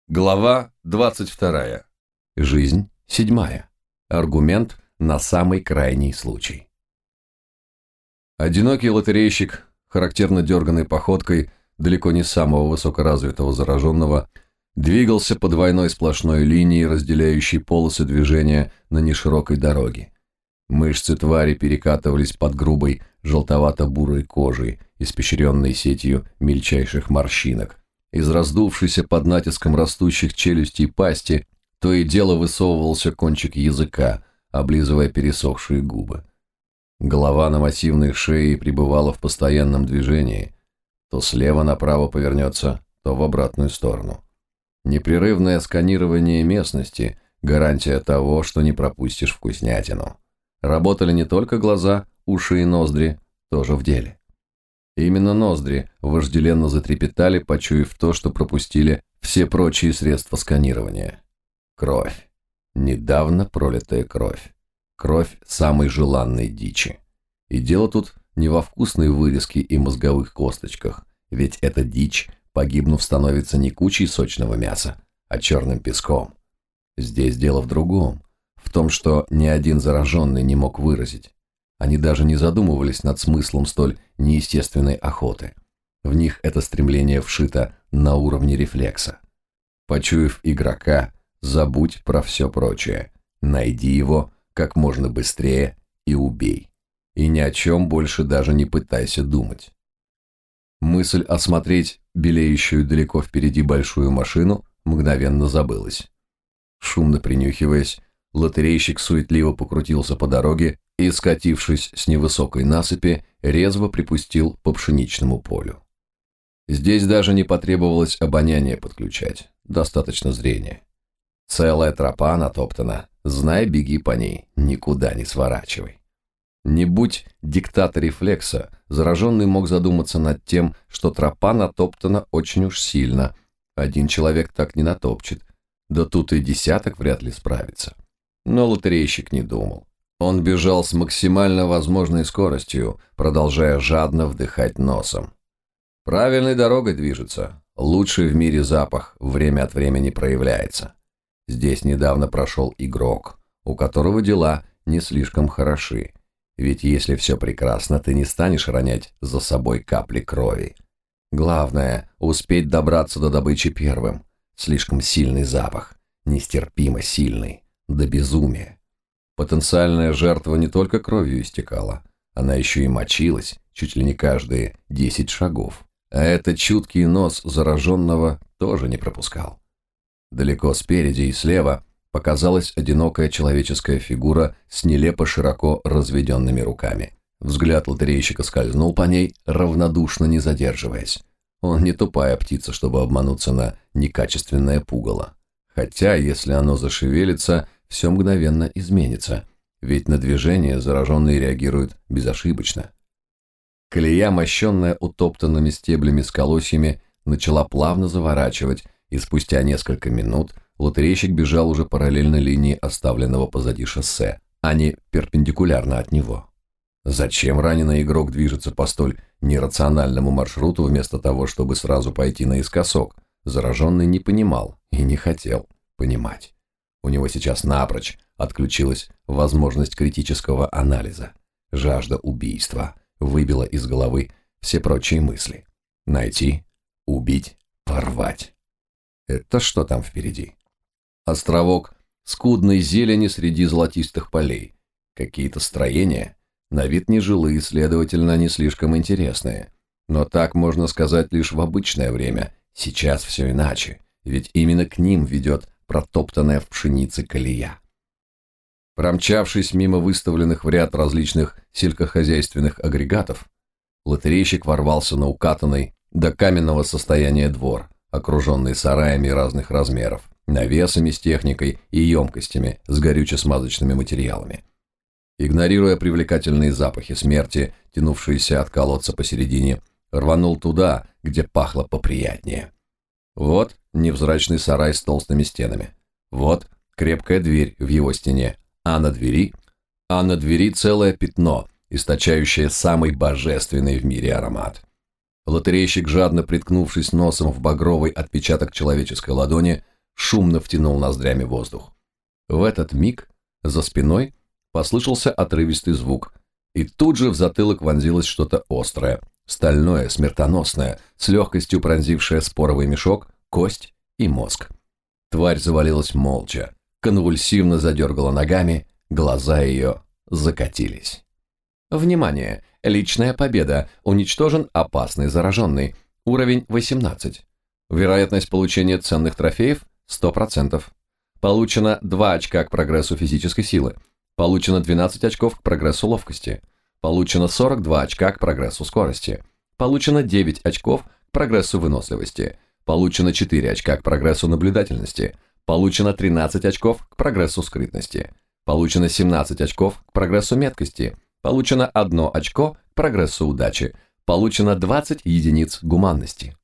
Глава 22. Жизнь 7. Аргумент на самый крайний случай. Одинокий лотерейщик, характерно дерганной походкой, далеко не самого высокоразвитого зараженного, двигался по двойной сплошной линии, разделяющей полосы движения на неширокой дороге. Мышцы твари перекатывались под грубой желтовато-бурой кожей, испещренной сетью мельчайших морщинок. Из раздувшейся под натиском растущих челюстей пасти то и дело высовывался кончик языка, облизывая пересохшие губы. Голова на массивной шее пребывала в постоянном движении, то слева направо повернется, то в обратную сторону. Непрерывное сканирование местности – гарантия того, что не пропустишь вкуснятину. Работали не только глаза, уши и ноздри, тоже в деле. Именно ноздри вожделенно затрепетали, почуяв то, что пропустили все прочие средства сканирования. Кровь. Недавно пролитая кровь. Кровь самой желанной дичи. И дело тут не во вкусной вырезке и мозговых косточках, ведь эта дичь, погибнув, становится не кучей сочного мяса, а черным песком. Здесь дело в другом, в том, что ни один зараженный не мог выразить. Они даже не задумывались над смыслом столь неестественной охоты. В них это стремление вшито на уровне рефлекса. Почуяв игрока, забудь про все прочее. Найди его как можно быстрее и убей. И ни о чем больше даже не пытайся думать. Мысль осмотреть белеющую далеко впереди большую машину мгновенно забылась. Шумно принюхиваясь, лотерейщик суетливо покрутился по дороге и, скатившись с невысокой насыпи, резво припустил по пшеничному полю. Здесь даже не потребовалось обоняние подключать, достаточно зрения. Целая тропа натоптана, знай, беги по ней, никуда не сворачивай. Не будь диктата рефлекса, зараженный мог задуматься над тем, что тропа натоптана очень уж сильно. Один человек так не натопчет, да тут и десяток вряд ли справится. Но лотерейщик не думал. Он бежал с максимально возможной скоростью, продолжая жадно вдыхать носом. Правильной дорогой движется, лучший в мире запах время от времени проявляется. Здесь недавно прошел игрок, у которого дела не слишком хороши, ведь если все прекрасно, ты не станешь ронять за собой капли крови. Главное – успеть добраться до добычи первым. Слишком сильный запах, нестерпимо сильный, до безумия. Потенциальная жертва не только кровью истекала, она еще и мочилась чуть ли не каждые 10 шагов. А этот чуткий нос зараженного тоже не пропускал. Далеко спереди и слева показалась одинокая человеческая фигура с нелепо широко разведенными руками. Взгляд лотерейщика скользнул по ней, равнодушно не задерживаясь. Он не тупая птица, чтобы обмануться на некачественное пугало. Хотя, если оно зашевелится, все мгновенно изменится, ведь на движение зараженные реагируют безошибочно. Колея, мощенная утоптанными стеблями с колосьями, начала плавно заворачивать, и спустя несколько минут лотерейщик бежал уже параллельно линии оставленного позади шоссе, а не перпендикулярно от него. Зачем раненый игрок движется по столь нерациональному маршруту вместо того, чтобы сразу пойти наискосок, зараженный не понимал и не хотел понимать. У него сейчас напрочь отключилась возможность критического анализа. Жажда убийства выбила из головы все прочие мысли. Найти, убить, порвать. Это что там впереди? Островок скудной зелени среди золотистых полей. Какие-то строения, на вид нежилые, следовательно, не слишком интересные. Но так можно сказать лишь в обычное время. Сейчас все иначе, ведь именно к ним ведет протоптанная в пшенице колея. Промчавшись мимо выставленных в ряд различных сельскохозяйственных агрегатов, лотерейщик ворвался на укатанный до каменного состояния двор, окруженный сараями разных размеров, навесами с техникой и емкостями с горюче-смазочными материалами. Игнорируя привлекательные запахи смерти, тянувшиеся от колодца посередине, рванул туда, где пахло поприятнее. Вот невзрачный сарай с толстыми стенами. Вот крепкая дверь в его стене, а на двери целое пятно, источающее самый божественный в мире аромат. Лотерейщик, жадно приткнувшись носом в багровый отпечаток человеческой ладони, шумно втянул ноздрями воздух. В этот миг за спиной послышался отрывистый звук, и тут же в затылок вонзилось что-то острое, стальное, смертоносное, с легкостью пронзившее споровый мешок, кость и мозг. Тварь завалилась молча, конвульсивно задергала ногами, глаза ее закатились. Внимание! Личная победа. Уничтожен опасный зараженный. Уровень 18. Вероятность получения ценных трофеев 100%. Получено 2 очка к прогрессу физической силы. Получено 12 очков к прогрессу ловкости. Получено 42 очка к прогрессу скорости. Получено 9 очков к прогрессу выносливости. Получено 4 очка к прогрессу наблюдательности. Получено 13 очков к прогрессу скрытности. Получено 17 очков к прогрессу меткости. Получено 1 очко к прогрессу удачи. Получено 20 единиц гуманности.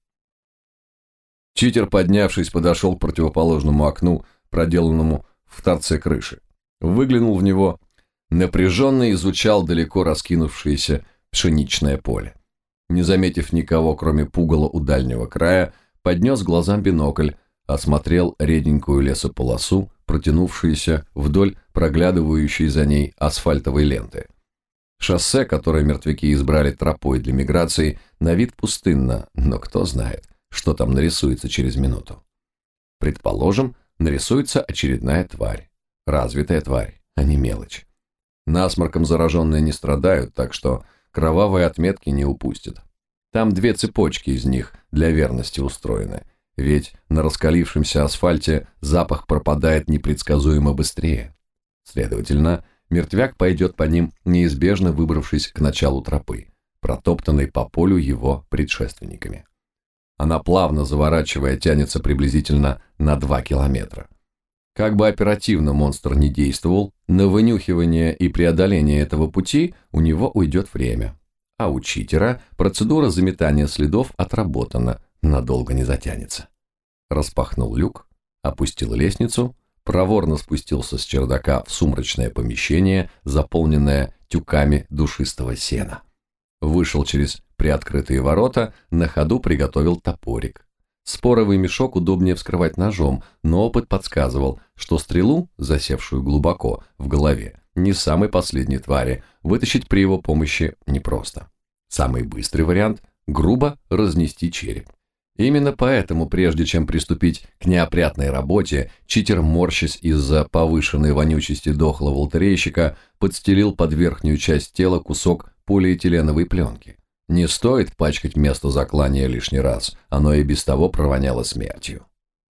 Читер, поднявшись, подошел к противоположному окну, проделанному в торце крыши. Выглянул в него, напряженно изучал далеко раскинувшееся пшеничное поле. Не заметив никого, кроме пугала у дальнего края, поднес глазам бинокль, осмотрел реденькую лесополосу, протянувшуюся вдоль проглядывающей за ней асфальтовой ленты. Шоссе, которое мертвяки избрали тропой для миграции, на вид пустынно, но кто знает, что там нарисуется через минуту. Предположим, нарисуется очередная тварь. Развитая тварь, а не мелочь. Насморком зараженные не страдают, так что кровавые отметки не упустят. Там 2 цепочки из них для верности устроены, ведь на раскалившемся асфальте запах пропадает непредсказуемо быстрее. Следовательно, мертвяк пойдет по ним, неизбежно выбравшись к началу тропы, протоптанной по полю его предшественниками. Она, плавно заворачивая, тянется приблизительно на 2 километра. Как бы оперативно монстр не действовал, на вынюхивание и преодоление этого пути у него уйдет время. А у читера процедура заметания следов отработана, надолго не затянется. Распахнул люк, опустил лестницу, проворно спустился с чердака в сумрачное помещение, заполненное тюками душистого сена. Вышел через приоткрытые ворота, на ходу приготовил топорик. Споровый мешок удобнее вскрывать ножом, но опыт подсказывал, что стрелу, засевшую глубоко в голове, не самой последней твари, вытащить при его помощи непросто. Самый быстрый вариант – грубо разнести череп. Именно поэтому, прежде чем приступить к неопрятной работе, читер, морщась из-за повышенной вонючести дохлого лотерейщика, подстелил под верхнюю часть тела кусок полиэтиленовой пленки. Не стоит пачкать место заклания лишний раз, оно и без того провоняло смертью.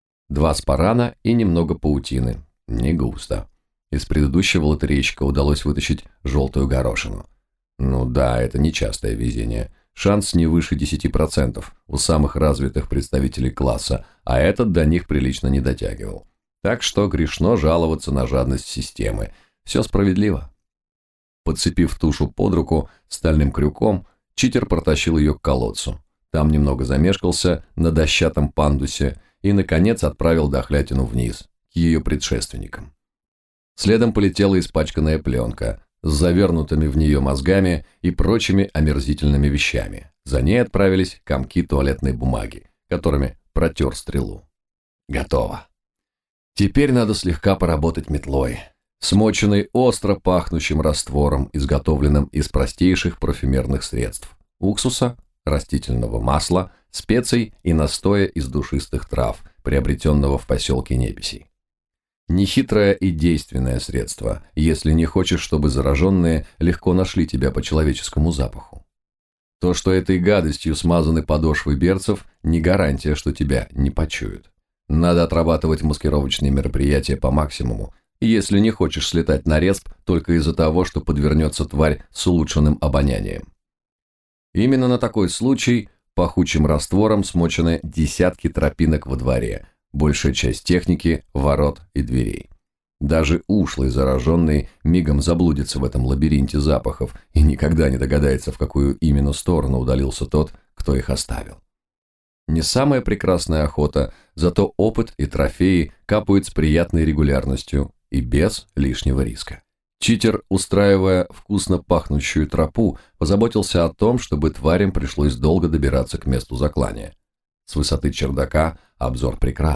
2 спарана и немного паутины. Не густо. Из предыдущего лотерейщика удалось вытащить желтую горошину. Ну да, это нечастое везение. Шанс не выше 10% у самых развитых представителей класса, а этот до них прилично не дотягивал. Так что грешно жаловаться на жадность системы. Все справедливо. Подцепив тушу под руку стальным крюком, читер протащил ее к колодцу. Там немного замешкался на дощатом пандусе и, наконец, отправил дохлятину вниз, к ее предшественникам. Следом полетела испачканная пленка с завернутыми в нее мозгами и прочими омерзительными вещами. За ней отправились комки туалетной бумаги, которыми протер стрелу. Готово. Теперь надо слегка поработать метлой, смоченной остро пахнущим раствором, изготовленным из простейших парфюмерных средств: уксуса, растительного масла, специй и настоя из душистых трав, приобретенного в поселке Неписей. Нехитрое и действенное средство, если не хочешь, чтобы зараженные легко нашли тебя по человеческому запаху. То, что этой гадостью смазаны подошвы берцев, не гарантия, что тебя не почуют. Надо отрабатывать маскировочные мероприятия по максимуму, если не хочешь слетать на респ только из-за того, что подвернется тварь с улучшенным обонянием. Именно на такой случай пахучим раствором смочены десятки тропинок во дворе, большая часть техники, ворот и дверей. Даже ушлый зараженный мигом заблудится в этом лабиринте запахов и никогда не догадается, в какую именно сторону удалился тот, кто их оставил. Не самая прекрасная охота, зато опыт и трофеи капают с приятной регулярностью и без лишнего риска. Читер, устраивая вкусно пахнущую тропу, позаботился о том, чтобы тварям пришлось долго добираться к месту заклания. С высоты чердака обзор прекрасный,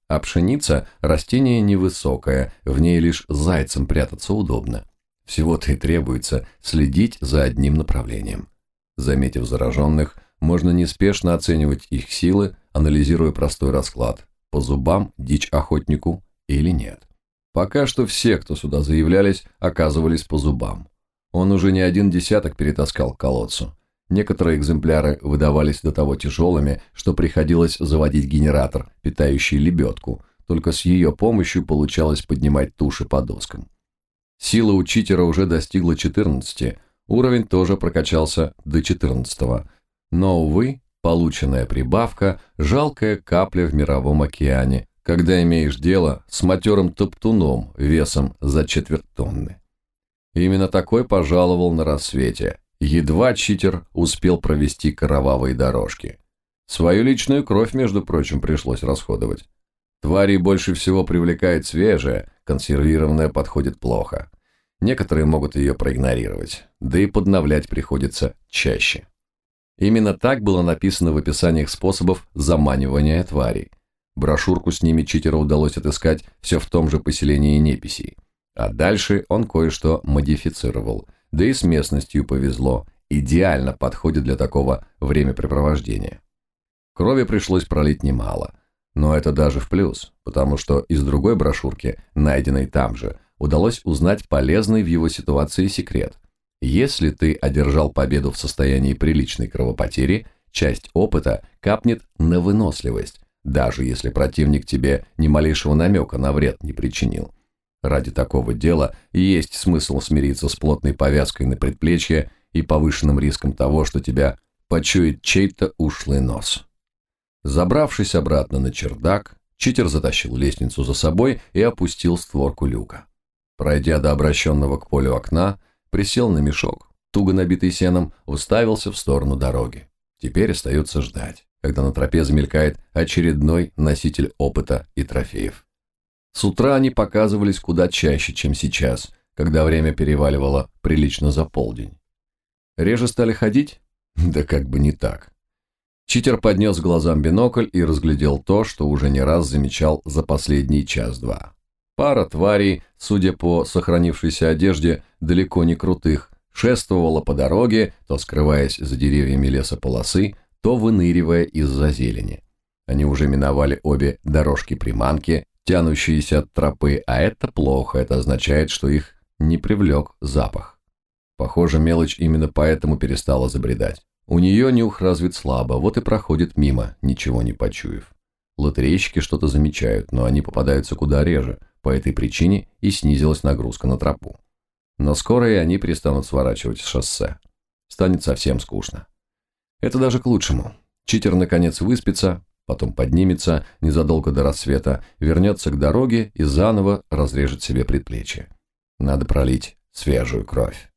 А пшеница – растение невысокое, в ней лишь зайцам прятаться удобно. Всего-то и требуется следить за одним направлением. Заметив зараженных, можно неспешно оценивать их силы, анализируя простой расклад – по зубам дичь охотнику или нет. Пока что все, кто сюда заявлялись, оказывались по зубам. Он уже не один десяток перетаскал к колодцу. Некоторые экземпляры выдавались до того тяжелыми, что приходилось заводить генератор, питающий лебедку, только с ее помощью получалось поднимать туши по доскам. Сила у читера уже достигла 14, уровень тоже прокачался до 14, но, увы, полученная прибавка – жалкая капля в мировом океане, когда имеешь дело с матерым топтуном весом за четверть тонны. Именно такой пожаловал на рассвете. Едва читер успел провести кровавые дорожки. Свою личную кровь, между прочим, пришлось расходовать. Тварей больше всего привлекает свежая, консервированная подходит плохо. Некоторые могут ее проигнорировать, да и подновлять приходится чаще. Именно так было написано в описаниях способов заманивания тварей. Брошюрку с ними читеру удалось отыскать все в том же поселении неписей. А дальше он кое-что модифицировал, да и с местностью повезло, идеально подходит для такого времяпрепровождения. Крови пришлось пролить немало, но это даже в плюс, потому что из другой брошюрки, найденной там же, удалось узнать полезный в его ситуации секрет. Если ты одержал победу в состоянии приличной кровопотери, часть опыта капнет на выносливость, даже если противник тебе ни малейшего намека на вред не причинил. Ради такого дела есть смысл смириться с плотной повязкой на предплечье и повышенным риском того, что тебя почует чей-то ушлый нос. Забравшись обратно на чердак, читер затащил лестницу за собой и опустил створку люка. Пройдя до обращенного к полю окна, присел на мешок, туго набитый сеном, уставился в сторону дороги. Теперь остается ждать, когда на тропе замелькает очередной носитель опыта и трофеев. С утра они показывались куда чаще, чем сейчас, когда время переваливало прилично за полдень. Реже стали ходить? Да как бы не так. Читер поднес глазам бинокль и разглядел то, что уже не раз замечал за последний час-два. Пара тварей, судя по сохранившейся одежде, далеко не крутых, шествовала по дороге, то скрываясь за деревьями лесополосы, то выныривая из-за зелени. Они уже миновали обе дорожки-приманки, тянущиеся от тропы, а это плохо, это означает, что их не привлек запах. Похоже, мелочь именно поэтому перестала забредать. У нее нюх развит слабо, вот и проходит мимо, ничего не почуяв. Лотерейщики что-то замечают, но они попадаются куда реже, по этой причине и снизилась нагрузка на тропу. Но скоро и они перестанут сворачивать с шоссе. Станет совсем скучно. Это даже к лучшему. Читер наконец выспится, потом поднимется незадолго до рассвета, вернется к дороге и заново разрежет себе предплечье. Надо пролить свежую кровь.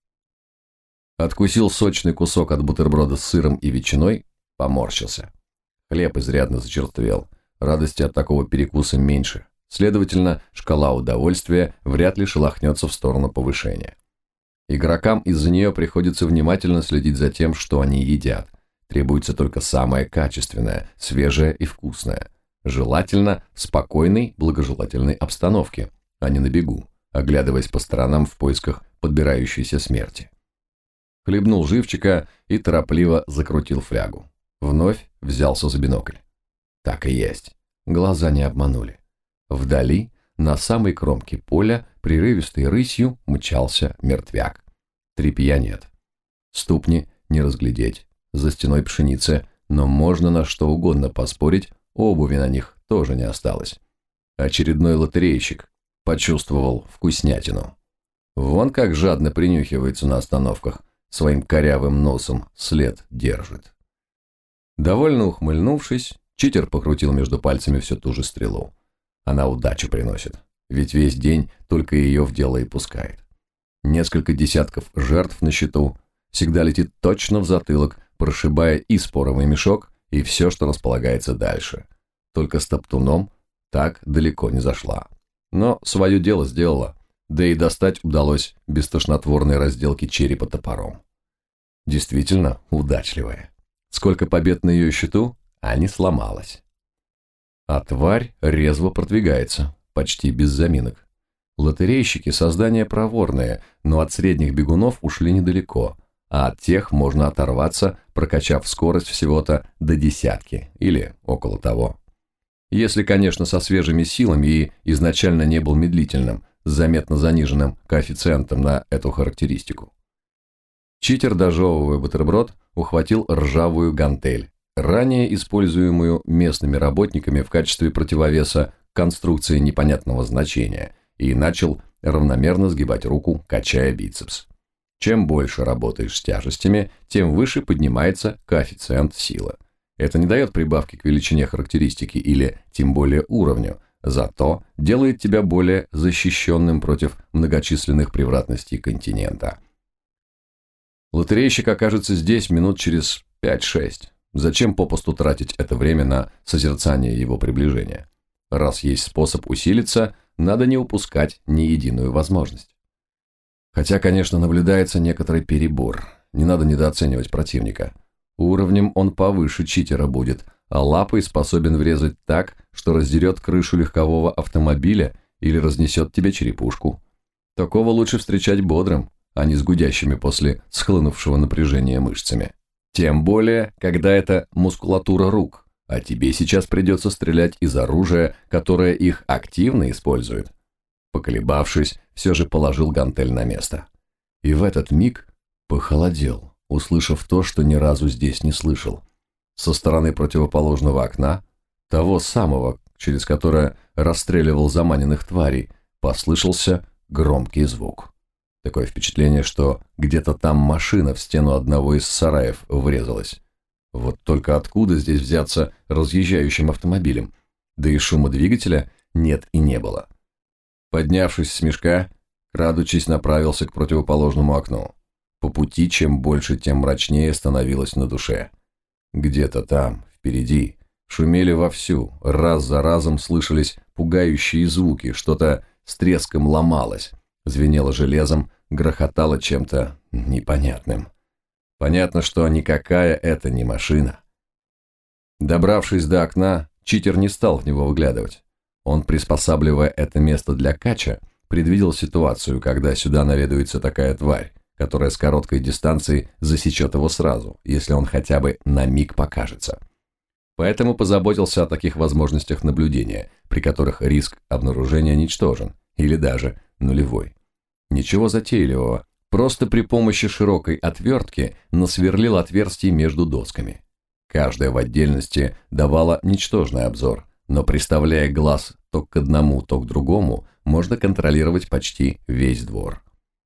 Откусил сочный кусок от бутерброда с сыром и ветчиной, поморщился. Хлеб изрядно зачерствел, радости от такого перекуса меньше. Следовательно, шкала удовольствия вряд ли шелохнется в сторону повышения. Игрокам из-за нее приходится внимательно следить за тем, что они едят. Требуется только самое качественное, свежее и вкусное. Желательно в спокойной, благожелательной обстановке, а не на бегу, оглядываясь по сторонам в поисках подбирающейся смерти. Хлебнул живчика и торопливо закрутил флягу. Вновь взялся за бинокль. Так и есть. Глаза не обманули. Вдали, на самой кромке поля, прерывистой рысью мчался мертвяк. Трепья нет. Ступни не разглядеть. За стеной пшеницы, но можно на что угодно поспорить, обуви на них тоже не осталось. Очередной лотерейщик почувствовал вкуснятину. Вон как жадно принюхивается на остановках, своим корявым носом след держит. Довольно ухмыльнувшись, читер покрутил между пальцами всю ту же стрелу. Она удачу приносит, ведь весь день только ее в дело и пускает. Несколько десятков жертв на счету, всегда летит точно в затылок, прошибая и споровый мешок, и все, что располагается дальше. Только с топтуном так далеко не зашла. Но свое дело сделала, да и достать удалось без тошнотворной разделки черепа топором. Действительно удачливая. Сколько побед на ее счету, а не сломалась. А тварь резво продвигается, почти без заминок. Лотерейщики – создания проворные, но от средних бегунов ушли недалеко, а от тех можно оторваться, прокачав скорость всего-то до 10 или около того. Если, конечно, со свежими силами и изначально не был медлительным, с заметно заниженным коэффициентом на эту характеристику. Читер, дожевывая бутерброд, ухватил ржавую гантель, ранее используемую местными работниками в качестве противовеса конструкции непонятного значения, и начал равномерно сгибать руку, качая бицепс. Чем больше работаешь с тяжестями, тем выше поднимается коэффициент силы. Это не дает прибавки к величине характеристики или, тем более, уровню, зато делает тебя более защищенным против многочисленных превратностей континента. Лотерейщик окажется здесь минут через 5-6. Зачем попусту тратить это время на созерцание его приближения? Раз есть способ усилиться, надо не упускать ни единую возможность. Хотя, конечно, наблюдается некоторый перебор. Не надо недооценивать противника. Уровнем он повыше читера будет, а лапой способен врезать так, что раздерет крышу легкового автомобиля или разнесет тебе черепушку. Такого лучше встречать бодрым, а не с гудящими после схлынувшего напряжения мышцами. Тем более, когда это мускулатура рук, а тебе сейчас придется стрелять из оружия, которое их активно использует. Поколебавшись, все же положил гантель на место. И в этот миг похолодел, услышав то, что ни разу здесь не слышал. Со стороны противоположного окна, того самого, через которое расстреливал заманенных тварей, послышался громкий звук. Такое впечатление, что где-то там машина в стену одного из сараев врезалась. Вот только откуда здесь взяться разъезжающим автомобилем? Да и шума двигателя нет и не было. Поднявшись с мешка, крадучись, направился к противоположному окну. По пути чем больше, тем мрачнее становилось на душе. Где-то там, впереди, шумели вовсю, раз за разом слышались пугающие звуки, что-то с треском ломалось, звенело железом, грохотало чем-то непонятным. Понятно, что никакая это не машина. Добравшись до окна, читер не стал в него выглядывать. Он, приспосабливая это место для кача, предвидел ситуацию, когда сюда наведывается такая тварь, которая с короткой дистанции засечет его сразу, если он хотя бы на миг покажется. Поэтому позаботился о таких возможностях наблюдения, при которых риск обнаружения ничтожен, или даже нулевой. Ничего затейливого, просто при помощи широкой отвертки насверлил отверстий между досками. Каждая в отдельности давала ничтожный обзор, но приставляя глаз то к одному, то к другому, можно контролировать почти весь двор.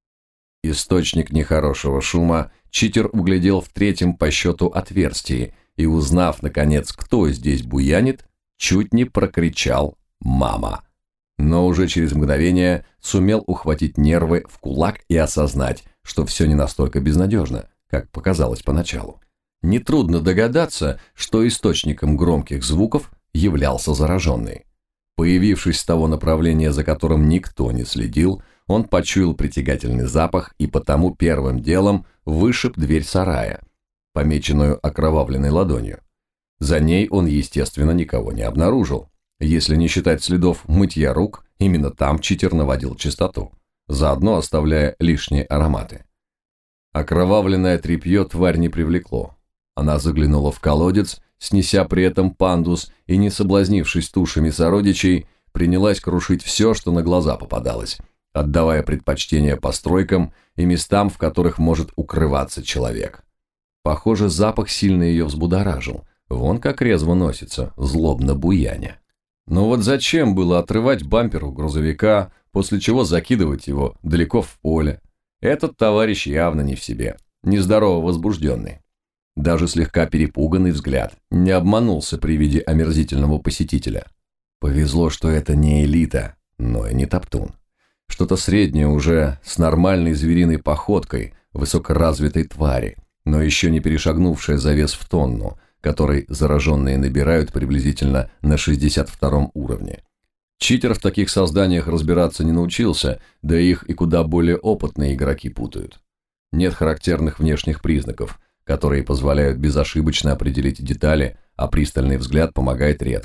Источник нехорошего шума читер углядел в третьем по счету отверстии и, узнав, наконец, кто здесь буянит, чуть не прокричал «Мама!». Но уже через мгновение сумел ухватить нервы в кулак и осознать, что все не настолько безнадежно, как показалось поначалу. Нетрудно догадаться, что источником громких звуков являлся зараженный. Появившись с того направления, за которым никто не следил, он почуял притягательный запах и потому первым делом вышиб дверь сарая, помеченную окровавленной ладонью. За ней он, естественно, никого не обнаружил. Если не считать следов мытья рук, именно там читер наводил чистоту, заодно оставляя лишние ароматы. Окровавленное тряпье тварь не привлекло. Она заглянула в колодец, снеся при этом пандус, и, не соблазнившись тушами сородичей, принялась крушить все, что на глаза попадалось, отдавая предпочтение постройкам и местам, в которых может укрываться человек. Похоже, запах сильно ее взбудоражил, вон как резво носится, злобно буяня. Но вот зачем было отрывать бампер у грузовика, после чего закидывать его далеко в поле? Этот товарищ явно не в себе, нездорово возбужденный. Даже слегка перепуганный взгляд не обманулся при виде омерзительного посетителя. Повезло, что это не элита, но и не топтун. Что-то среднее уже с нормальной звериной походкой высокоразвитой твари, но еще не перешагнувшая завес в тонну, который зараженные набирают приблизительно на 62-м уровне. Читер в таких созданиях разбираться не научился, да их и куда более опытные игроки путают. Нет характерных внешних признаков, которые позволяют безошибочно определить детали, а пристальный взгляд помогает редко.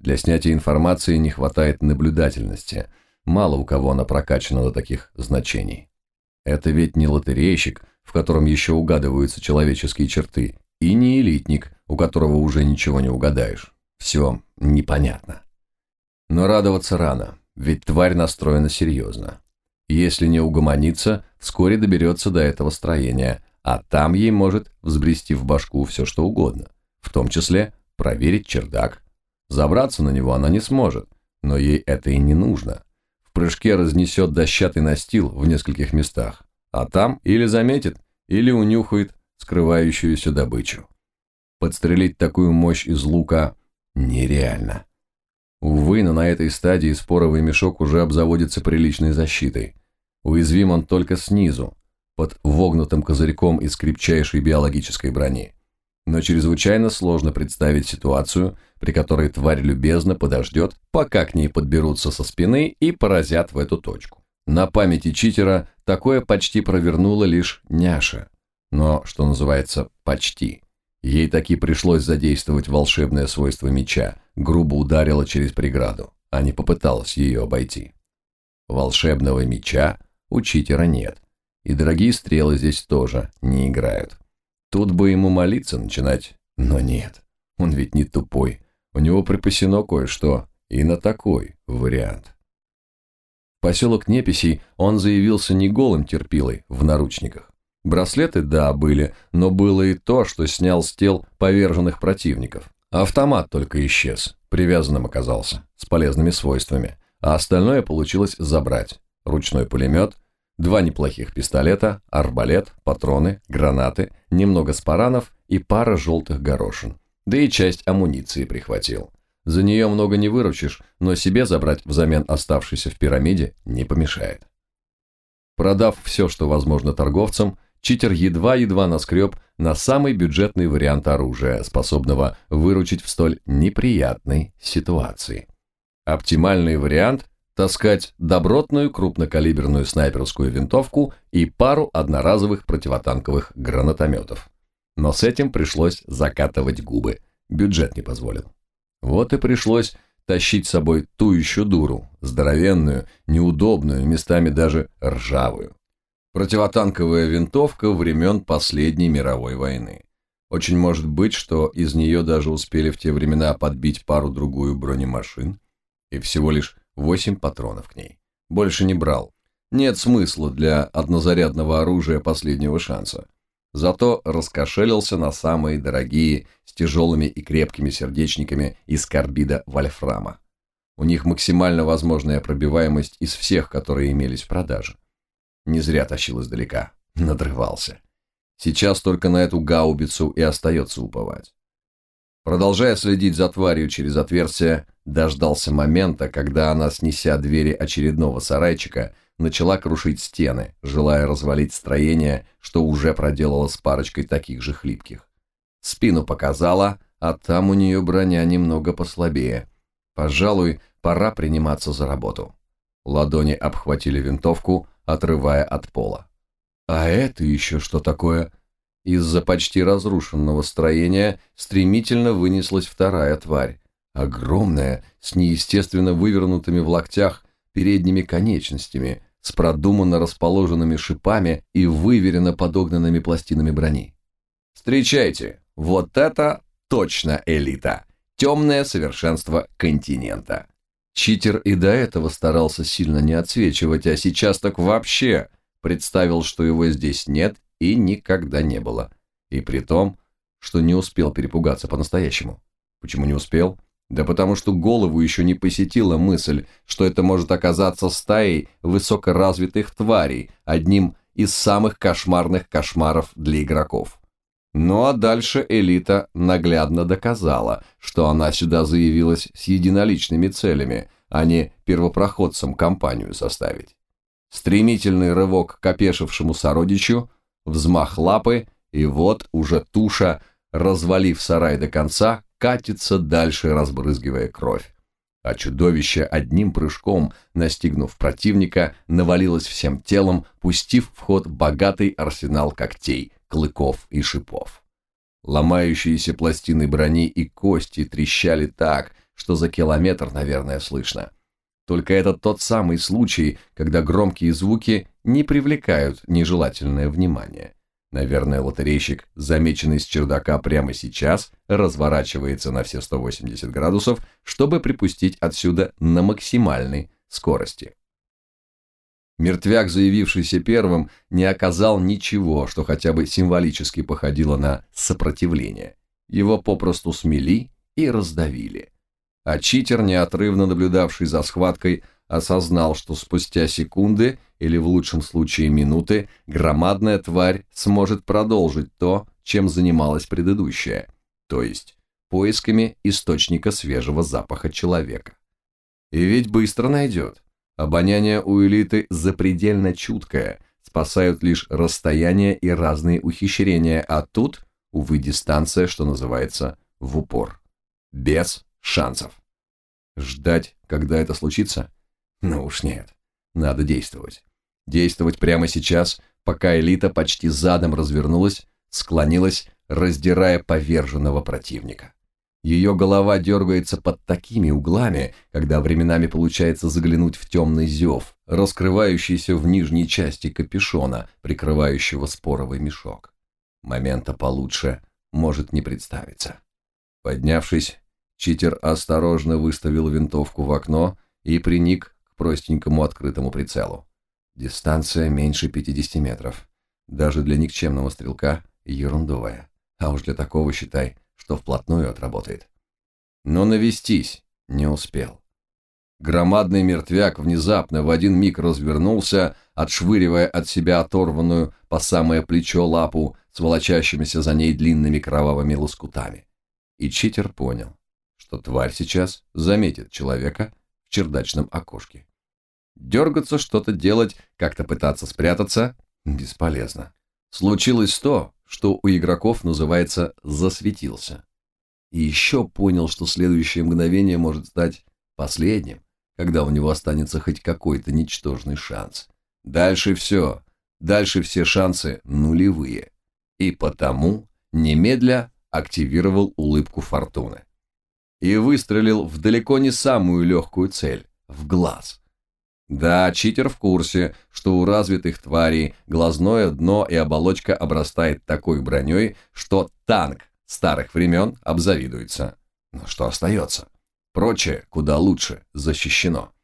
Для снятия информации не хватает наблюдательности. Мало у кого она прокачана до таких значений. Это ведь не лотерейщик, в котором еще угадываются человеческие черты, и не элитник, у которого уже ничего не угадаешь. Все непонятно. Но радоваться рано, ведь тварь настроена серьезно. Если не угомонится, вскоре доберется до этого строения, а там ей может взбрести в башку все что угодно, в том числе проверить чердак. Забраться на него она не сможет, но ей это и не нужно. В прыжке разнесет дощатый настил в нескольких местах, а там или заметит, или унюхает скрывающуюся добычу. Подстрелить такую мощь из лука нереально. Увы, но на этой стадии споровый мешок уже обзаводится приличной защитой. Уязвим он только снизу, под вогнутым козырьком из крепчайшей биологической брони. Но чрезвычайно сложно представить ситуацию, при которой тварь любезно подождет, пока к ней подберутся со спины и поразят в эту точку. На памяти читера такое почти провернула лишь Няша. Но, что называется, почти. Ей таки пришлось задействовать волшебное свойство меча, грубо ударила через преграду, а не попыталась ее обойти. Волшебного меча у читера нет, и дорогие стрелы здесь тоже не играют. Тут бы ему молиться начинать, но нет, он ведь не тупой, у него припасено кое-что и на такой вариант. В поселок Неписей он заявился не голым терпилой в наручниках. Браслеты, да, были, но было и то, что снял с тел поверженных противников. Автомат только исчез, привязанным оказался, с полезными свойствами, а остальное получилось забрать. Ручной пулемет, 2 неплохих пистолета, арбалет, патроны, гранаты, немного спаранов и пара желтых горошин. Да и часть амуниции прихватил. За нее много не выручишь, но себе забрать взамен оставшейся в пирамиде не помешает. Продав все, что возможно торговцам, читер едва-едва наскреб на самый бюджетный вариант оружия, способного выручить в столь неприятной ситуации. Оптимальный вариант – таскать добротную крупнокалиберную снайперскую винтовку и пару одноразовых противотанковых гранатометов. Но с этим пришлось закатывать губы, бюджет не позволил. Вот и пришлось тащить с собой ту еще дуру, здоровенную, неудобную, местами даже ржавую. Противотанковая винтовка времен последней мировой войны. Очень может быть, что из нее даже успели в те времена подбить пару-другую бронемашин, и всего лишь 8 патронов к ней. Больше не брал. Нет смысла для однозарядного оружия последнего шанса. Зато раскошелился на самые дорогие, с тяжелыми и крепкими сердечниками из карбида вольфрама. У них максимально возможная пробиваемость из всех, которые имелись в продаже. Не зря тащил издалека, надрывался. Сейчас только на эту гаубицу и остается уповать. Продолжая следить за тварью через отверстие, дождался момента, когда она, снеся двери очередного сарайчика, начала крушить стены, желая развалить строение, что уже проделала с парочкой таких же хлипких. Спину показала, а там у нее броня немного послабее. Пожалуй, пора приниматься за работу. Ладони обхватили винтовку, отрывая от пола. А это еще что такое? Из-за почти разрушенного строения стремительно вынеслась вторая тварь. Огромная, с неестественно вывернутыми в локтях передними конечностями, с продуманно расположенными шипами и выверенно подогнанными пластинами брони. Встречайте, вот это точно элита, темное совершенство континента. Читер и до этого старался сильно не отсвечивать, а сейчас так вообще представил, что его здесь нет и никогда не было. И при том, что не успел перепугаться по-настоящему. Почему не успел? Да потому что голову еще не посетила мысль, что это может оказаться стаей высокоразвитых тварей, одним из самых кошмарных кошмаров для игроков. Ну а дальше элита наглядно доказала, что она сюда заявилась с единоличными целями, а не первопроходцам компанию составить. Стремительный рывок к опешившему сородичу, взмах лапы, и вот уже туша, развалив сарай до конца, катится дальше, разбрызгивая кровь. А чудовище одним прыжком, настигнув противника, навалилось всем телом, пустив в ход богатый арсенал когтей, клыков и шипов. Ломающиеся пластины брони и кости трещали так, что за километр, наверное, слышно. Только это тот самый случай, когда громкие звуки не привлекают нежелательное внимание. Наверное, лотерейщик, замеченный с чердака прямо сейчас, разворачивается на все 180 градусов, чтобы припустить отсюда на максимальной скорости. Мертвяк, заявившийся первым, не оказал ничего, что хотя бы символически походило на сопротивление. Его попросту смели и раздавили. А читер, неотрывно наблюдавший за схваткой, осознал, что спустя секунды, или в лучшем случае минуты, громадная тварь сможет продолжить то, чем занималась предыдущая, то есть поисками источника свежего запаха человека. И ведь быстро найдет. Обоняние у элиты запредельно чуткое, спасают лишь расстояние и разные ухищрения, а тут, увы, дистанция, что называется, в упор. Без шансов. Ждать, когда это случится? Ну уж нет. Надо действовать. Действовать прямо сейчас, пока элита почти задом развернулась, склонилась, раздирая поверженного противника. Ее голова дергается под такими углами, когда временами получается заглянуть в темный зев, раскрывающийся в нижней части капюшона, прикрывающего споровый мешок. Момента получше может не представиться. Поднявшись, читер осторожно выставил винтовку в окно и приник к простенькому открытому прицелу. Дистанция меньше 50 метров. Даже для никчемного стрелка ерундовая. А уж для такого, считай, что вплотную отработает. Но навестись не успел. Громадный мертвяк внезапно в один миг развернулся, отшвыривая от себя оторванную по самое плечо лапу с волочащимися за ней длинными кровавыми лоскутами. И читер понял, что тварь сейчас заметит человека в чердачном окошке. Дергаться, что-то делать, как-то пытаться спрятаться – бесполезно. Случилось то, что у игроков называется «засветился». И еще понял, что следующее мгновение может стать последним, когда у него останется хоть какой-то ничтожный шанс. Дальше все. Дальше все шансы нулевые. И потому немедля активировал улыбку фортуны. И выстрелил в далеко не самую легкую цель – в глаз. Да, читер в курсе, что у развитых тварей глазное дно и оболочка обрастает такой броней, что танк старых времен обзавидуется. Но что остается? Прочее, куда лучше, защищено.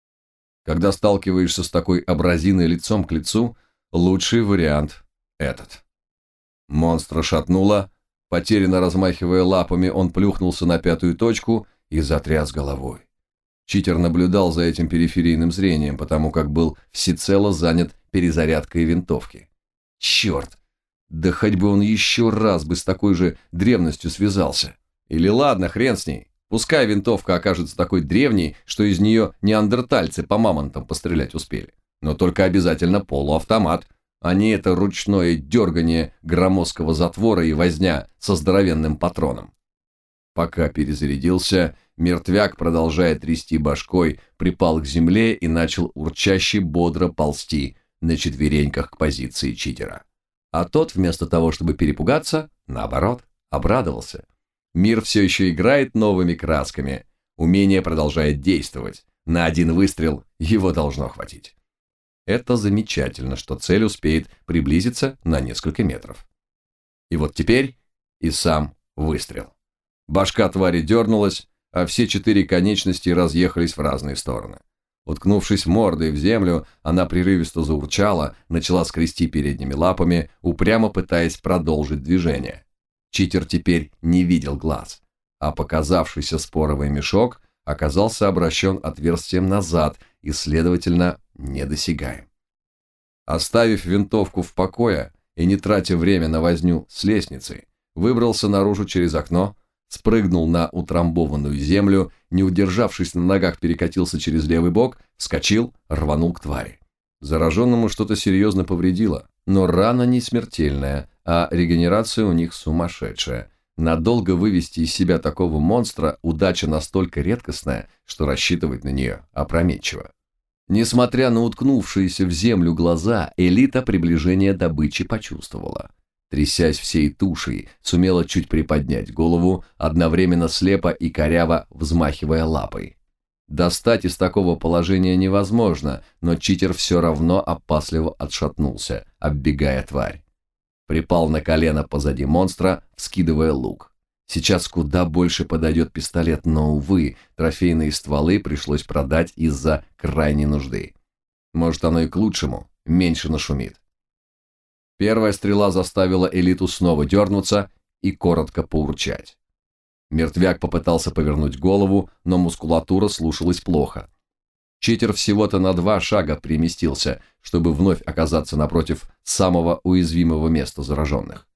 Когда сталкиваешься с такой абразиной лицом к лицу, лучший вариант этот. Монстра шатнуло, потерянно размахивая лапами, он плюхнулся на пятую точку и затряс головой. Читер наблюдал за этим периферийным зрением, потому как был всецело занят перезарядкой винтовки. Черт! Да хоть бы он еще раз бы с такой же древностью связался. Или ладно, хрен с ней. Пускай винтовка окажется такой древней, что из нее неандертальцы по мамонтам пострелять успели. Но только обязательно полуавтомат, а не это ручное дергание громоздкого затвора и возня со здоровенным патроном. Пока перезарядился, мертвяк, продолжая трясти башкой, припал к земле и начал урчаще бодро ползти на четвереньках к позиции читера. А тот, вместо того, чтобы перепугаться, наоборот, обрадовался. Мир все еще играет новыми красками. Умение продолжает действовать. На один выстрел его должно хватить. Это замечательно, что цель успеет приблизиться на несколько метров. И вот теперь и сам выстрел. Башка твари дернулась, а все 4 конечности разъехались в разные стороны. Уткнувшись мордой в землю, она прерывисто заурчала, начала скрести передними лапами, упрямо пытаясь продолжить движение. Читер теперь не видел глаз, а показавшийся споровый мешок оказался обращен отверстием назад и, следовательно, недосягаем. Оставив винтовку в покое и не тратя время на возню с лестницей, выбрался наружу через окно, спрыгнул на утрамбованную землю, не удержавшись на ногах, перекатился через левый бок, вскочил, рванул к твари. Зараженному что-то серьезно повредило, но рана не смертельная, а регенерация у них сумасшедшая. Надолго вывести из себя такого монстра удача настолько редкостная, что рассчитывать на нее опрометчиво. Несмотря на уткнувшиеся в землю глаза, элита приближение добычи почувствовала. трясясь всей тушей, сумела чуть приподнять голову, одновременно слепо и коряво взмахивая лапой. Достать из такого положения невозможно, но читер все равно опасливо отшатнулся, оббегая тварь. Припал на колено позади монстра, вскидывая лук. Сейчас куда больше подойдет пистолет, но, увы, трофейные стволы пришлось продать из-за крайней нужды. Может, оно и к лучшему, меньше нашумит. Первая стрела заставила элиту снова дернуться и коротко поурчать. Мертвяк попытался повернуть голову, но мускулатура слушалась плохо. Читер всего-то на 2 шага переместился, чтобы вновь оказаться напротив самого уязвимого места зараженных.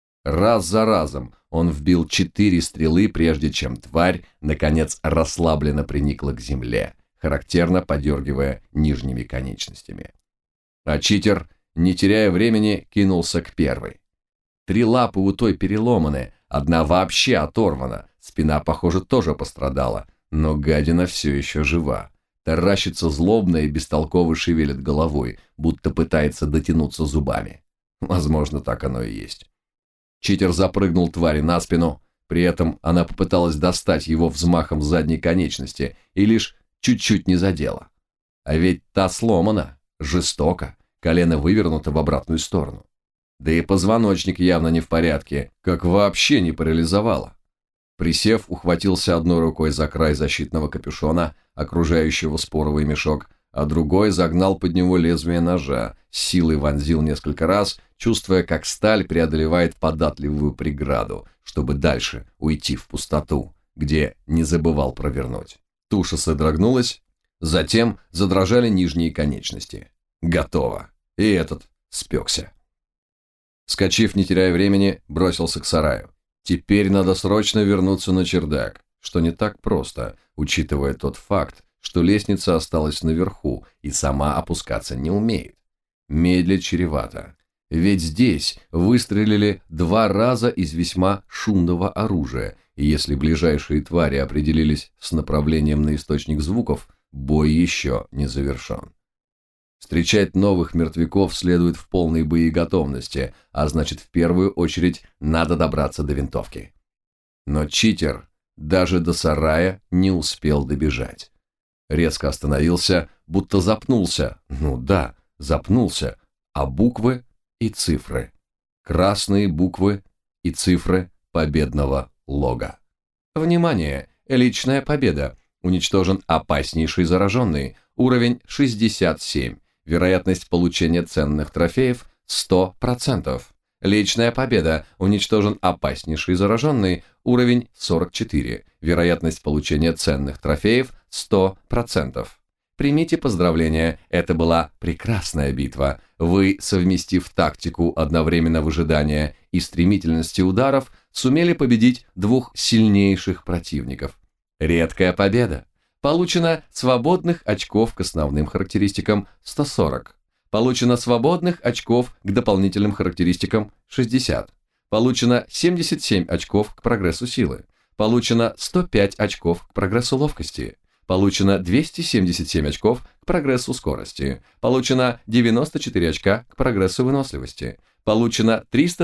Раз за разом он вбил 4 стрелы, прежде чем тварь, наконец, расслабленно приникла к земле, характерно подергивая нижними конечностями. А читер, не теряя времени, кинулся к первой. 3 лапы у той переломаны, одна вообще оторвана, спина, похоже, тоже пострадала, но гадина все еще жива. Таращится злобно и бестолково шевелит головой, будто пытается дотянуться зубами. Возможно, так оно и есть. Читер запрыгнул твари на спину, при этом она попыталась достать его взмахом задней конечности и лишь чуть-чуть не задела. А ведь та сломана, жестоко, колено вывернуто в обратную сторону. Да и позвоночник явно не в порядке, как вообще не парализовало. Присев, ухватился одной рукой за край защитного капюшона, окружающего споровый мешок, а другой загнал под него лезвие ножа, с силой вонзил несколько раз, чувствуя, как сталь преодолевает податливую преграду, чтобы дальше уйти в пустоту, где не забывал провернуть. Туша содрогнулась, затем задрожали нижние конечности. Готово. И этот спекся. Вскочив, не теряя времени, бросился к сараю. Теперь надо срочно вернуться на чердак, что не так просто, учитывая тот факт, что лестница осталась наверху и сама опускаться не умеет. Медлить чревато. Ведь здесь выстрелили 2 раза из весьма шумного оружия, и если ближайшие твари определились с направлением на источник звуков, бой еще не завершен. Встречать новых мертвяков следует в полной боеготовности, а значит, в первую очередь надо добраться до винтовки. Но читер даже до сарая не успел добежать. Резко остановился, будто запнулся. Ну да, запнулся. А буквы и цифры. Красные буквы и цифры победного лога. Внимание! Личная победа. Уничтожен опаснейший зараженный. Уровень 67. Вероятность получения ценных трофеев 100%. Личная победа. Уничтожен опаснейший зараженный. Уровень 44. Вероятность получения ценных трофеев 100%. Примите поздравления, это была прекрасная битва. Вы, совместив тактику одновременно выжидания и стремительности ударов, сумели победить 2 сильнейших противников. Редкая победа. Получено свободных очков к основным характеристикам 140. Получено свободных очков к дополнительным характеристикам 60. Получено 77 очков к прогрессу силы. Получено 105 очков к прогрессу ловкости. Получено 277 очков к прогрессу скорости. Получено 94 очка к прогрессу выносливости. Получено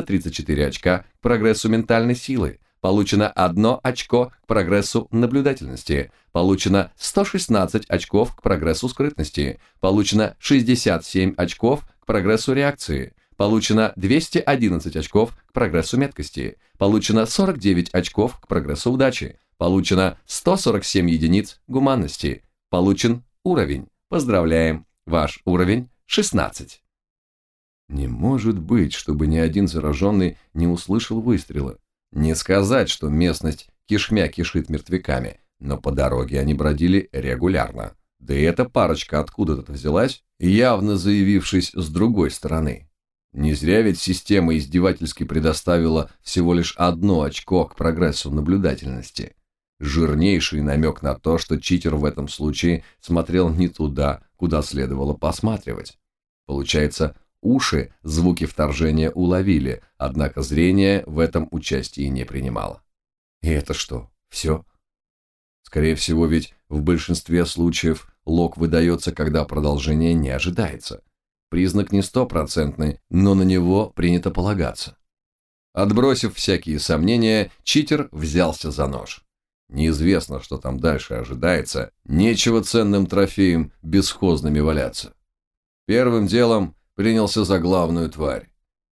334 очка к прогрессу ментальной силы. Получено 1 очко к прогрессу наблюдательности. Получено 116 очков к прогрессу скрытности. Получено 67 очков к прогрессу реакции. Получено 211 очков к прогрессу меткости. Получено 49 очков к прогрессу удачи. Получено 147 единиц гуманности. Получен уровень. Поздравляем. Ваш уровень 16. Не может быть, чтобы ни один зараженный не услышал выстрела. Не сказать, что местность кишмя кишит мертвяками, но по дороге они бродили регулярно. Да и эта парочка откуда-то взялась, явно заявившись с другой стороны. Не зря ведь система издевательски предоставила всего лишь 1 очко к прогрессу наблюдательности. Жирнейший намек на то, что читер в этом случае смотрел не туда, куда следовало посматривать. Получается, уши звуки вторжения уловили, однако зрение в этом участии не принимало. И это что, все? Скорее всего, ведь в большинстве случаев лог выдается, когда продолжение не ожидается. Признак не 100%, но на него принято полагаться. Отбросив всякие сомнения, читер взялся за нож. Неизвестно, что там дальше ожидается, нечего ценным трофеям бесхозными валяться. Первым делом принялся за главную тварь.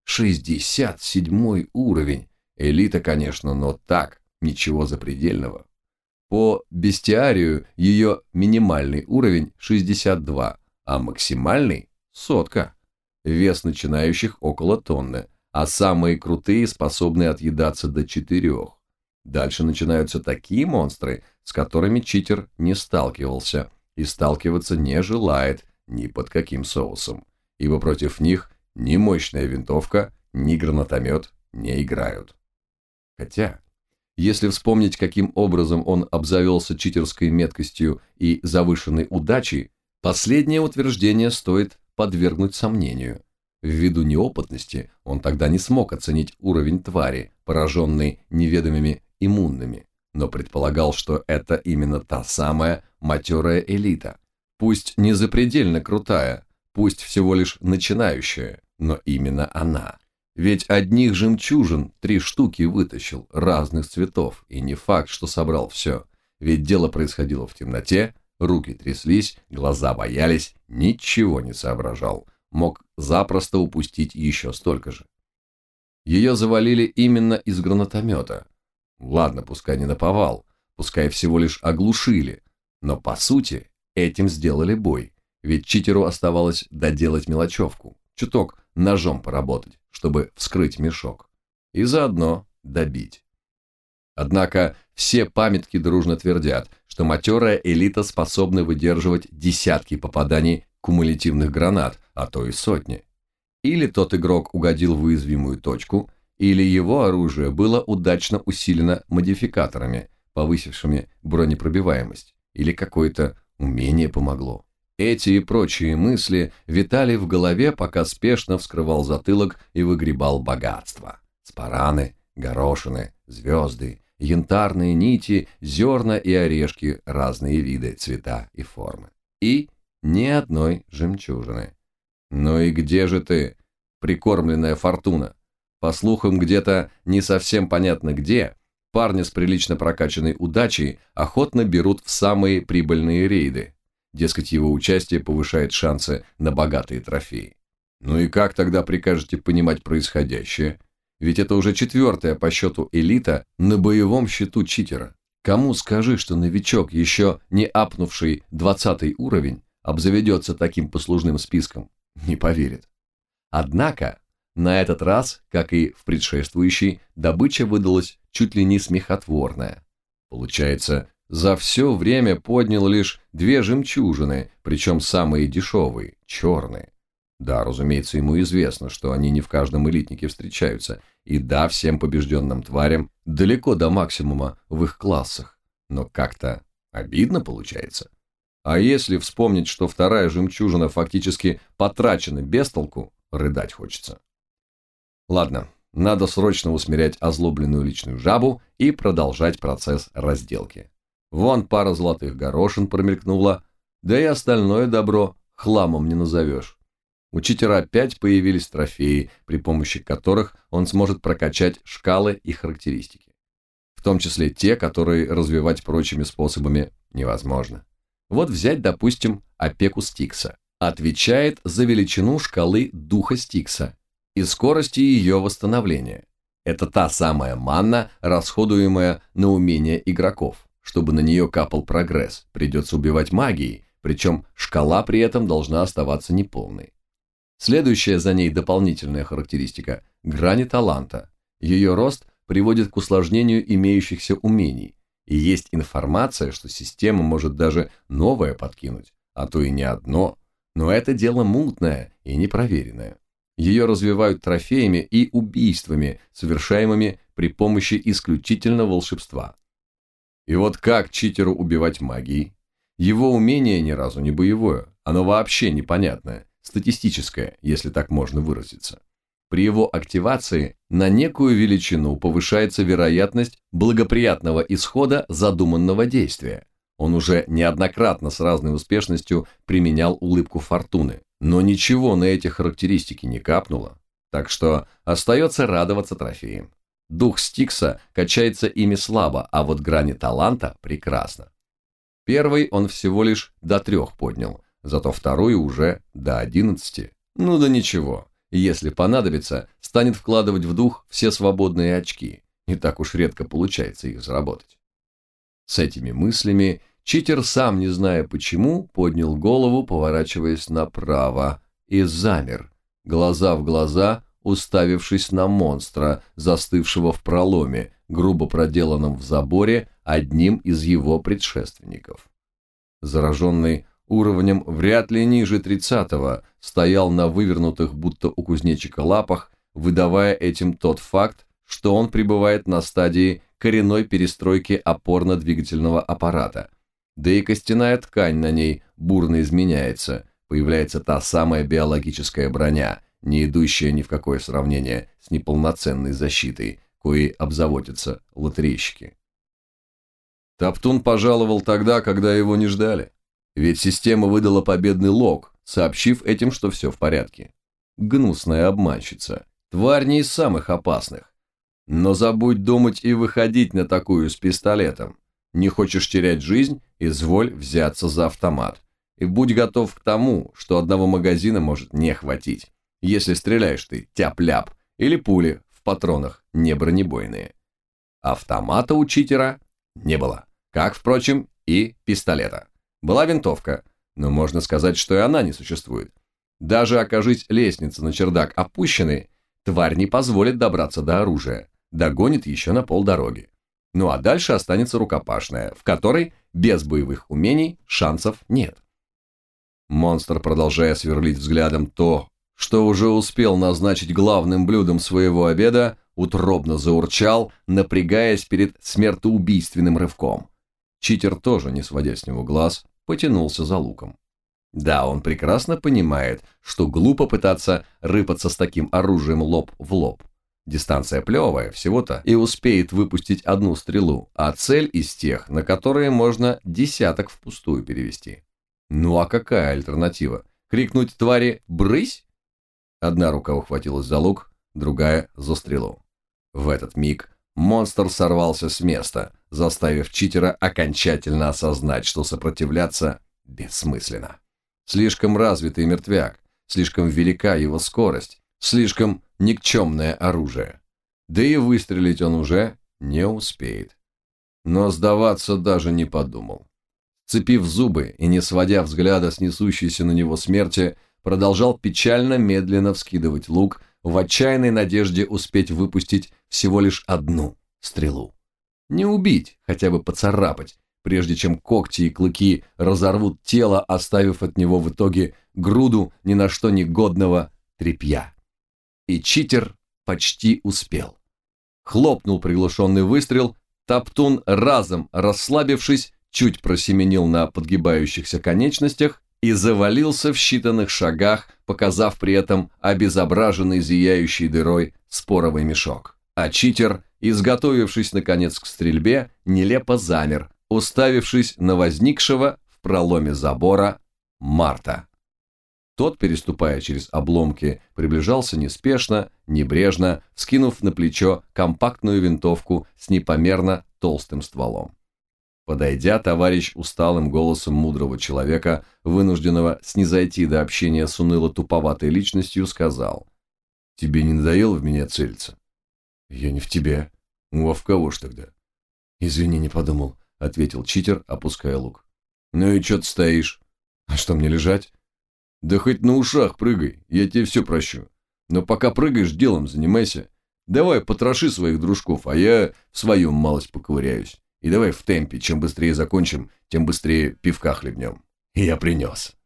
67 уровень. Элита, конечно, но так, ничего запредельного. По бестиарию ее минимальный уровень 62, а максимальный – 100. Вес начинающих около тонны, а самые крутые способны отъедаться до 4. Дальше начинаются такие монстры, с которыми читер не сталкивался и сталкиваться не желает ни под каким соусом, ибо против них ни мощная винтовка, ни гранатомет не играют. Хотя, если вспомнить, каким образом он обзавелся читерской меткостью и завышенной удачей, последнее утверждение стоит подвергнуть сомнению. Ввиду неопытности он тогда не смог оценить уровень твари, пораженной неведомыми иммунными, но предполагал, что это именно та самая матерая элита. Пусть не запредельно крутая, пусть всего лишь начинающая, но именно она. Ведь одних жемчужин 3 штуки вытащил, разных цветов, и не факт, что собрал все. Ведь дело происходило в темноте, руки тряслись, глаза боялись, ничего не соображал. Мог запросто упустить еще столько же. Ее завалили именно из гранатомета. Ладно, пускай не наповал, пускай всего лишь оглушили, но по сути этим сделали бой, ведь читеру оставалось доделать мелочевку, чуток ножом поработать, чтобы вскрыть мешок, и заодно добить. Однако все памятки дружно твердят, что матерая элита способна выдерживать десятки попаданий кумулятивных гранат, а то и сотни. Или тот игрок угодил в уязвимую точку, или его оружие было удачно усилено модификаторами, повысившими бронепробиваемость, или какое-то умение помогло. Эти и прочие мысли витали в голове, пока спешно вскрывал затылок и выгребал богатство. Спараны, горошины, звезды, янтарные нити, зерна и орешки, разные виды, цвета и формы. И ни одной жемчужины. Ну и где же ты, прикормленная фортуна? По слухам, где-то не совсем понятно где, парни с прилично прокачанной удачей охотно берут в самые прибыльные рейды. Дескать, его участие повышает шансы на богатые трофеи. Ну и как тогда прикажете понимать происходящее? Ведь это уже 4-я по счету элита на боевом счету читера. Кому скажи, что новичок, еще не апнувший 20 уровень, обзаведется таким послужным списком? Не поверит. Однако, на этот раз, как и в предшествующий, добыча выдалась чуть ли не смехотворная. Получается, за все время поднял лишь 2 жемчужины, причем самые дешевые, черные. Да, разумеется, ему известно, что они не в каждом элитнике встречаются, и да, всем побежденным тварям далеко до максимума в их классах, но как-то обидно получается. А если вспомнить, что 2-я жемчужина фактически потрачена без толку, рыдать хочется. Ладно, надо срочно усмирять озлобленную личную жабу и продолжать процесс разделки. Вон пара золотых горошин промелькнула, да и остальное добро хламом не назовешь. У читера опять появились трофеи, при помощи которых он сможет прокачать шкалы и характеристики. В том числе те, которые развивать прочими способами невозможно. Вот взять, допустим, опеку Стикса. Отвечает за величину шкалы духа Стикса и скорости ее восстановления. Это та самая манна, расходуемая на умения игроков. Чтобы на нее капал прогресс, придется убивать магией, причем шкала при этом должна оставаться неполной. Следующая за ней дополнительная характеристика – грани таланта. Ее рост приводит к усложнению имеющихся умений, и есть информация, что система может даже новое подкинуть, а то и не одно, но это дело мутное и непроверенное. Ее развивают трофеями и убийствами, совершаемыми при помощи исключительно волшебства. И вот как читеру убивать магией? Его умение ни разу не боевое, оно вообще непонятное, статистическое, если так можно выразиться. При его активации на некую величину повышается вероятность благоприятного исхода задуманного действия. Он уже неоднократно с разной успешностью применял улыбку фортуны, но ничего на эти характеристики не капнуло. так что остается радоваться трофеям. Дух Стикса качается ими слабо, а вот грани таланта прекрасно. Первый он всего лишь до 3 поднял, зато вторую уже до 11. Ну да ничего, если понадобится, станет вкладывать в дух все свободные очки, не так уж редко получается их заработать. С этими мыслями читер, сам не зная почему, поднял голову, поворачиваясь направо, и замер, глаза в глаза, уставившись на монстра, застывшего в проломе, грубо проделанном в заборе одним из его предшественников. Зараженный уровнем вряд ли ниже 30-го, стоял на вывернутых, будто у кузнечика, лапах, выдавая этим тот факт, что он пребывает на стадии коренной перестройки опорно-двигательного аппарата, да и костяная ткань на ней бурно изменяется, появляется та самая биологическая броня, не идущая ни в какое сравнение с неполноценной защитой, коей обзаводятся лотерейщики. Топтун пожаловал тогда, когда его не ждали, ведь система выдала победный лог, сообщив этим, что все в порядке. Гнусная обманщица, тварь не из самых опасных. Но забудь думать и выходить на такую с пистолетом. Не хочешь терять жизнь, изволь взяться за автомат. И будь готов к тому, что одного магазина может не хватить, если стреляешь ты тяп-ляп или пули в патронах не бронебойные. Автомата у читера не было, как, впрочем, и пистолета. Была винтовка, но можно сказать, что и она не существует. Даже окажись лестница на чердак опущенной, тварь не позволит добраться до оружия, догонит еще на полдороги. Ну а дальше останется рукопашная, в которой без боевых умений шансов нет. Монстр, продолжая сверлить взглядом то, что уже успел назначить главным блюдом своего обеда, утробно заурчал, напрягаясь перед смертоубийственным рывком. Читер, тоже не сводя с него глаз, потянулся за луком. Да, он прекрасно понимает, что глупо пытаться рыпаться с таким оружием лоб в лоб. Дистанция плевая всего-то и успеет выпустить одну стрелу, а цель из тех, на которые можно десяток впустую перевести. Ну а какая альтернатива? Крикнуть твари «брысь»? Одна рука ухватилась за лук, другая за стрелу. В этот миг монстр сорвался с места, заставив читера окончательно осознать, что сопротивляться бессмысленно. Слишком развитый мертвяк, слишком велика его скорость, слишком никчемное оружие. Да и выстрелить он уже не успеет. Но сдаваться даже не подумал. Сцепив зубы и не сводя взгляда с несущейся на него смерти, продолжал печально медленно вскидывать лук в отчаянной надежде успеть выпустить всего лишь одну стрелу. Не убить, хотя бы поцарапать, прежде чем когти и клыки разорвут тело, оставив от него в итоге груду ни на что негодного тряпья. И читер почти успел. Хлопнул приглушенный выстрел, Топтун, разом расслабившись, чуть просеменил на подгибающихся конечностях и завалился в считанных шагах, показав при этом обезображенный зияющей дырой споровый мешок. А читер, изготовившись наконец к стрельбе, нелепо замер, уставившись на возникшего в проломе забора Марта. Тот, переступая через обломки, приближался неспешно, небрежно, вскинув на плечо компактную винтовку с непомерно толстым стволом. Подойдя, товарищ усталым голосом мудрого человека, вынужденного снизойти до общения с уныло-туповатой личностью, сказал: «Тебе не надоело в меня целиться?» «Я не в тебя». «Ну, а в кого ж тогда?» «Извини, не подумал», — ответил читер, опуская лук. «Ну и чё ты стоишь?» «А что, мне лежать?» «Да хоть на ушах прыгай, я тебе все прощу. Но пока прыгаешь, делом занимайся. Давай потроши своих дружков, а я в своем малость поковыряюсь. И давай в темпе, чем быстрее закончим, тем быстрее пивка хлебнем». И я принес.